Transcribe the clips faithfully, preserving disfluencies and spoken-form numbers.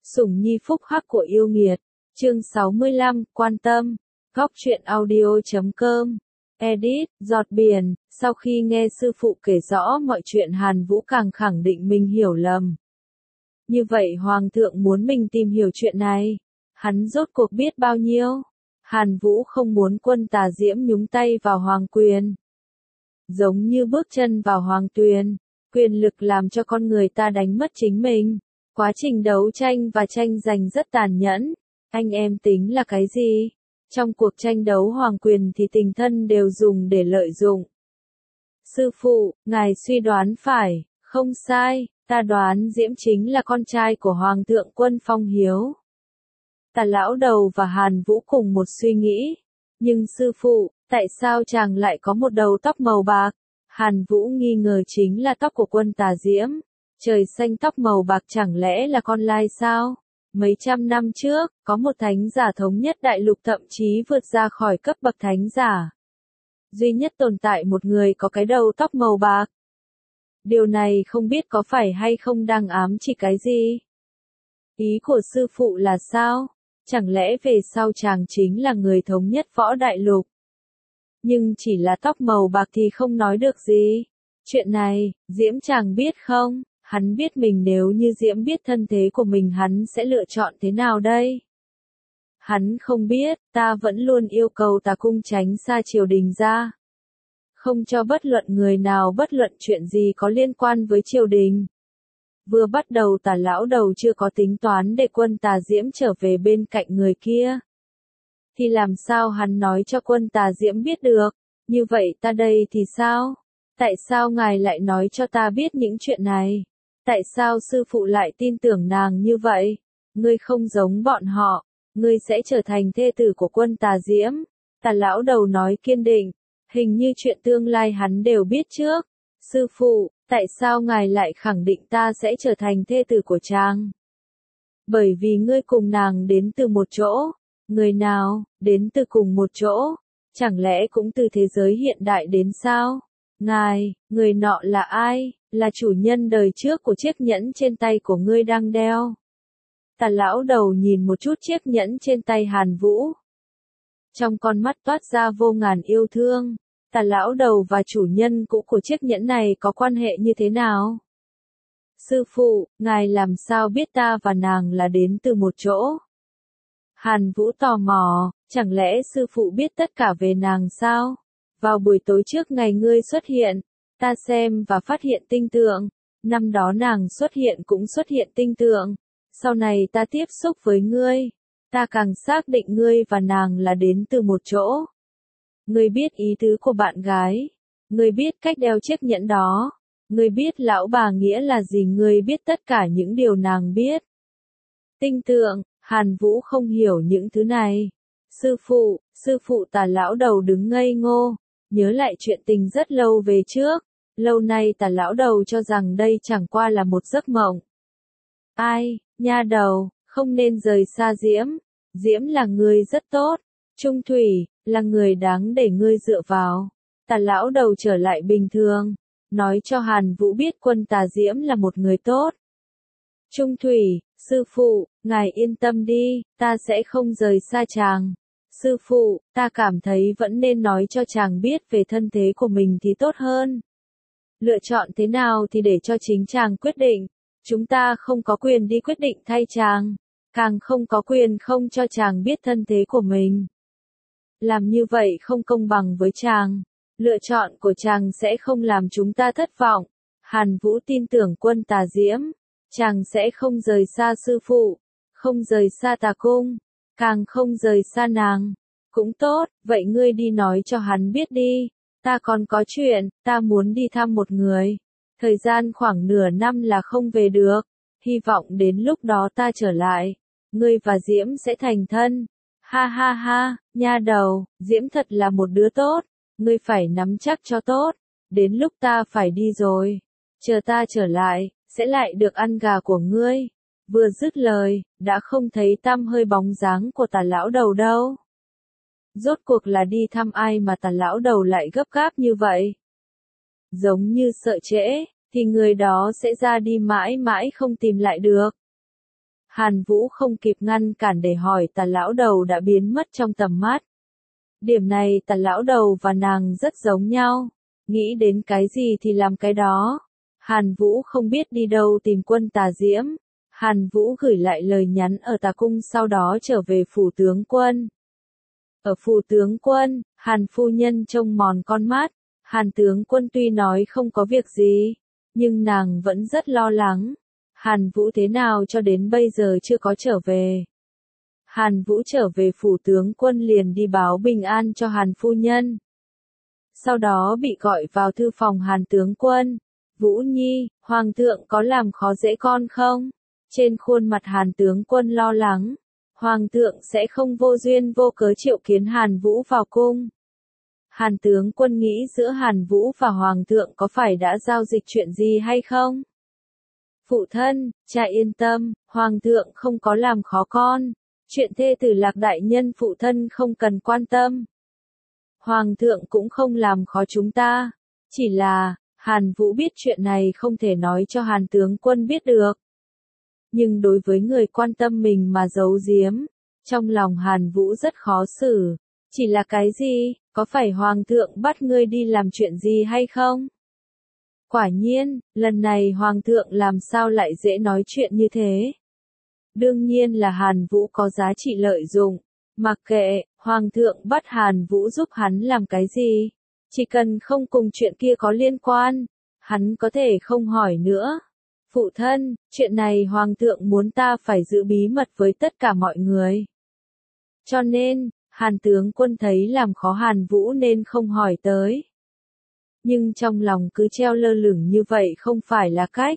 Sủng nhi phúc hắc của yêu nghiệt. Chương sáu mươi lăm, quan tâm. Góc truyện audio chấm com. Edit, giọt biển. Sau khi nghe sư phụ kể rõ mọi chuyện, Hàn Vũ càng khẳng định mình hiểu lầm. Như vậy Hoàng thượng muốn mình tìm hiểu chuyện này. Hắn rốt cuộc biết bao nhiêu? Hàn Vũ không muốn Quân Tà Diễm nhúng tay vào hoàng quyền. Giống như bước chân vào hoàng tuyền, quyền lực làm cho con người ta đánh mất chính mình. Quá trình đấu tranh và tranh giành rất tàn nhẫn. Anh em tính là cái gì? Trong cuộc tranh đấu hoàng quyền thì tình thân đều dùng để lợi dụng. Sư phụ, ngài suy đoán phải, không sai, ta đoán Diễm chính là con trai của Hoàng thượng Quân Phong Hiếu. Tà lão đầu và Hàn Vũ cùng một suy nghĩ. Nhưng sư phụ, tại sao chàng lại có một đầu tóc màu bạc? Hàn Vũ nghi ngờ chính là tóc của Quân Tà Diễm. Trời xanh tóc màu bạc chẳng lẽ là con lai sao? Mấy trăm năm trước, có một thánh giả thống nhất đại lục, thậm chí vượt ra khỏi cấp bậc thánh giả. Duy nhất tồn tại một người có cái đầu tóc màu bạc. Điều này không biết có phải hay không đang ám chỉ cái gì? Ý của sư phụ là sao? Chẳng lẽ về sau chàng chính là người thống nhất võ đại lục? Nhưng chỉ là tóc màu bạc thì không nói được gì. Chuyện này, Diễm chàng biết không? Hắn biết mình nếu như Diễm biết thân thế của mình hắn sẽ lựa chọn thế nào đây? Hắn không biết, ta vẫn luôn yêu cầu Tà Cung tránh xa triều đình ra. Không cho bất luận người nào bất luận chuyện gì có liên quan với triều đình. Vừa bắt đầu Tà lão đầu chưa có tính toán để Quân Tà Diễm trở về bên cạnh người kia. Thì làm sao hắn nói cho Quân Tà Diễm biết được? Như vậy ta đây thì sao? Tại sao ngài lại nói cho ta biết những chuyện này? Tại sao sư phụ lại tin tưởng nàng như vậy? Ngươi không giống bọn họ, ngươi sẽ trở thành thê tử của Quân Tà Diễm. Tà lão đầu nói kiên định, hình như chuyện tương lai hắn đều biết trước. Sư phụ, tại sao ngài lại khẳng định ta sẽ trở thành thê tử của chàng? Bởi vì ngươi cùng nàng đến từ một chỗ. Người nào, đến từ cùng một chỗ? Chẳng lẽ cũng từ thế giới hiện đại đến sao? Ngài, người nọ là ai? Là chủ nhân đời trước của chiếc nhẫn trên tay của ngươi đang đeo. Tà lão đầu nhìn một chút chiếc nhẫn trên tay Hàn Vũ. Trong con mắt toát ra vô ngàn yêu thương. Tà lão đầu và chủ nhân cũ của chiếc nhẫn này có quan hệ như thế nào? Sư phụ, ngài làm sao biết ta và nàng là đến từ một chỗ? Hàn Vũ tò mò, chẳng lẽ sư phụ biết tất cả về nàng sao? Vào buổi tối trước ngày ngươi xuất hiện, ta xem và phát hiện tinh tượng. Năm đó nàng xuất hiện cũng xuất hiện tinh tượng. Sau này ta tiếp xúc với ngươi, ta càng xác định ngươi và nàng là đến từ một chỗ. Ngươi biết ý tứ của bạn gái. Ngươi biết cách đeo chiếc nhẫn đó. Ngươi biết lão bà nghĩa là gì, ngươi biết tất cả những điều nàng biết. Tinh tượng, Hàn Vũ không hiểu những thứ này. Sư phụ, sư phụ Tà lão đầu đứng ngây ngô, nhớ lại chuyện tình rất lâu về trước. Lâu nay Tà lão đầu cho rằng đây chẳng qua là một giấc mộng. Ai, nha đầu, không nên rời xa Diễm. Diễm là người rất tốt. Trung Thủy, là người đáng để ngươi dựa vào. Tà lão đầu trở lại bình thường, nói cho Hàn Vũ biết Quân Tà Diễm là một người tốt. Trung Thủy, sư phụ, ngài yên tâm đi, ta sẽ không rời xa chàng. Sư phụ, ta cảm thấy vẫn nên nói cho chàng biết về thân thế của mình thì tốt hơn. Lựa chọn thế nào thì để cho chính chàng quyết định. Chúng ta không có quyền đi quyết định thay chàng, càng không có quyền không cho chàng biết thân thế của mình. Làm như vậy không công bằng với chàng. Lựa chọn của chàng sẽ không làm chúng ta thất vọng. Hàn Vũ tin tưởng Quân Tà Diễm. Chàng sẽ không rời xa sư phụ, không rời xa Tà Cung, càng không rời xa nàng. Cũng tốt, vậy ngươi đi nói cho hắn biết đi. Ta còn có chuyện, ta muốn đi thăm một người. Thời gian khoảng nửa năm là không về được. Hy vọng đến lúc đó ta trở lại. Ngươi và Diễm sẽ thành thân. Ha ha ha, nha đầu, Diễm thật là một đứa tốt. Ngươi phải nắm chắc cho tốt. Đến lúc ta phải đi rồi. Chờ ta trở lại, sẽ lại được ăn gà của ngươi. Vừa dứt lời, đã không thấy tăm hơi bóng dáng của Tà lão đầu đâu. Rốt cuộc là đi thăm ai mà Tà lão đầu lại gấp gáp như vậy? Giống như sợ trễ, thì người đó sẽ ra đi mãi mãi không tìm lại được. Hàn Vũ không kịp ngăn cản để hỏi, Tà lão đầu đã biến mất trong tầm mắt. Điểm này Tà lão đầu và nàng rất giống nhau, nghĩ đến cái gì thì làm cái đó. Hàn Vũ không biết đi đâu tìm Quân Tà Diễm. Hàn Vũ gửi lại lời nhắn ở Tà cung, sau đó trở về phủ tướng quân. Ở phủ tướng quân, Hàn phu nhân trông mòn con mắt. Hàn tướng quân tuy nói không có việc gì, nhưng nàng vẫn rất lo lắng. Hàn Vũ thế nào cho đến bây giờ chưa có trở về. Hàn Vũ trở về phủ tướng quân liền đi báo bình an cho Hàn phu nhân. Sau đó bị gọi vào thư phòng Hàn tướng quân. Vũ Nhi, Hoàng thượng có làm khó dễ con không? Trên khuôn mặt Hàn tướng quân lo lắng. Hoàng thượng sẽ không vô duyên vô cớ triệu kiến Hàn Vũ vào cung. Hàn tướng quân nghĩ giữa Hàn Vũ và Hoàng thượng có phải đã giao dịch chuyện gì hay không? Phụ thân, cha yên tâm, Hoàng thượng không có làm khó con. Chuyện thê tử Lạc đại nhân phụ thân không cần quan tâm. Hoàng thượng cũng không làm khó chúng ta. Chỉ là, Hàn Vũ biết chuyện này không thể nói cho Hàn tướng quân biết được. Nhưng đối với người quan tâm mình mà giấu giếm, trong lòng Hàn Vũ rất khó xử. Chỉ là cái gì, có phải Hoàng thượng bắt ngươi đi làm chuyện gì hay không? Quả nhiên, lần này Hoàng thượng làm sao lại dễ nói chuyện như thế? Đương nhiên là Hàn Vũ có giá trị lợi dụng. Mặc kệ, Hoàng thượng bắt Hàn Vũ giúp hắn làm cái gì? Chỉ cần không cùng chuyện kia có liên quan, hắn có thể không hỏi nữa. Phụ thân, chuyện này Hoàng thượng muốn ta phải giữ bí mật với tất cả mọi người. Cho nên, Hàn tướng quân thấy làm khó Hàn Vũ nên không hỏi tới. Nhưng trong lòng cứ treo lơ lửng như vậy không phải là cách.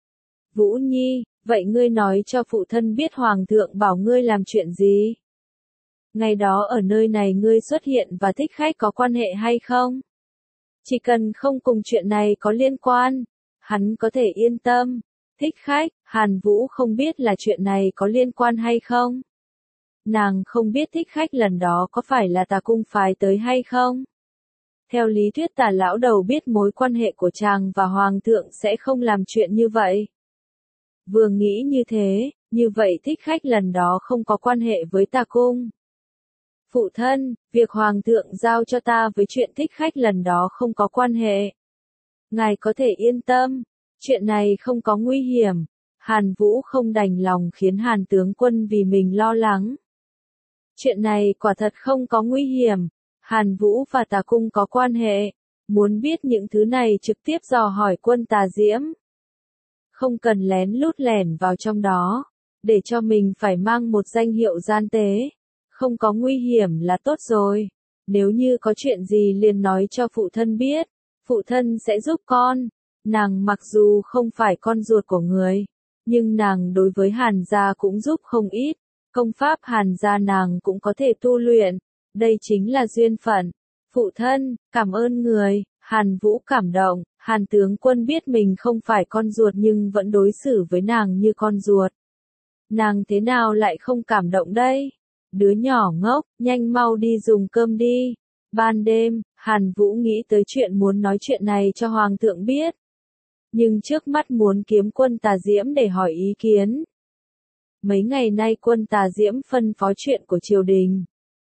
Vũ Nhi, vậy ngươi nói cho phụ thân biết Hoàng thượng bảo ngươi làm chuyện gì? Ngày đó ở nơi này ngươi xuất hiện và thích khách có quan hệ hay không? Chỉ cần không cùng chuyện này có liên quan, hắn có thể yên tâm. Thích khách, Hàn Vũ không biết là chuyện này có liên quan hay không? Nàng không biết thích khách lần đó có phải là Tà cung phái tới hay không? Theo lý thuyết Tà lão đầu biết mối quan hệ của chàng và Hoàng thượng sẽ không làm chuyện như vậy. Vừa nghĩ như thế, như vậy thích khách lần đó không có quan hệ với Tà cung. Phụ thân, việc Hoàng thượng giao cho ta với chuyện thích khách lần đó không có quan hệ. Ngài có thể yên tâm, chuyện này không có nguy hiểm. Hàn Vũ không đành lòng khiến Hàn tướng quân vì mình lo lắng. Chuyện này quả thật không có nguy hiểm. Hàn Vũ và Tà cung có quan hệ. Muốn biết những thứ này trực tiếp dò hỏi Quân Tà Diễm. Không cần lén lút lẻn vào trong đó, để cho mình phải mang một danh hiệu gian tế. Không có nguy hiểm là tốt rồi. Nếu như có chuyện gì liền nói cho phụ thân biết, phụ thân sẽ giúp con. Nàng mặc dù không phải con ruột của người, nhưng nàng đối với Hàn gia cũng giúp không ít. Công pháp Hàn gia nàng cũng có thể tu luyện. Đây chính là duyên phận. Phụ thân, cảm ơn người. Hàn Vũ cảm động. Hàn tướng quân biết mình không phải con ruột nhưng vẫn đối xử với nàng như con ruột. Nàng thế nào lại không cảm động đây? Đứa nhỏ ngốc, nhanh mau đi dùng cơm đi. Ban đêm, Hàn Vũ nghĩ tới chuyện muốn nói chuyện này cho Hoàng thượng biết. Nhưng trước mắt muốn kiếm Quân Tà Diễm để hỏi ý kiến. Mấy ngày nay Quân Tà Diễm phân phó chuyện của triều đình.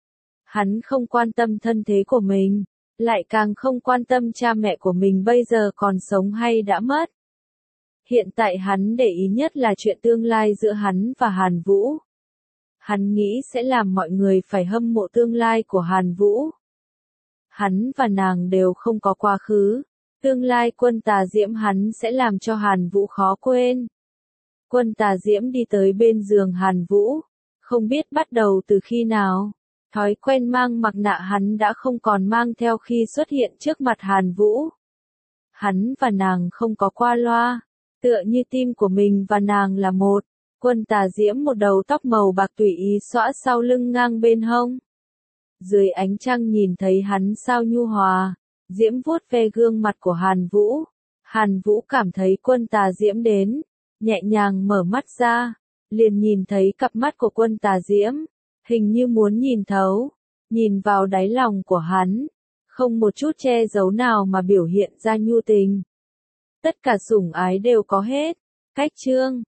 Hắn không quan tâm thân thế của mình, lại càng không quan tâm cha mẹ của mình bây giờ còn sống hay đã mất. Hiện tại hắn để ý nhất là chuyện tương lai giữa hắn và Hàn Vũ. Hắn nghĩ sẽ làm mọi người phải hâm mộ tương lai của Hàn Vũ. Hắn và nàng đều không có quá khứ. Tương lai Quân Tà Diễm hắn sẽ làm cho Hàn Vũ khó quên. Quân Tà Diễm đi tới bên giường Hàn Vũ. Không biết bắt đầu từ khi nào. Thói quen mang mặt nạ hắn đã không còn mang theo khi xuất hiện trước mặt Hàn Vũ. Hắn và nàng không có qua loa. Tựa như tim của mình và nàng là một. Quân Tà Diễm một đầu tóc màu bạc tùy ý xõa sau lưng ngang bên hông. Dưới ánh trăng nhìn thấy hắn sao nhu hòa. Diễm vuốt ve gương mặt của Hàn Vũ. Hàn Vũ cảm thấy Quân Tà Diễm đến. Nhẹ nhàng mở mắt ra. Liền nhìn thấy cặp mắt của Quân Tà Diễm. Hình như muốn nhìn thấu. Nhìn vào đáy lòng của hắn. Không một chút che giấu nào mà biểu hiện ra nhu tình. Tất cả sủng ái đều có hết. Cách chương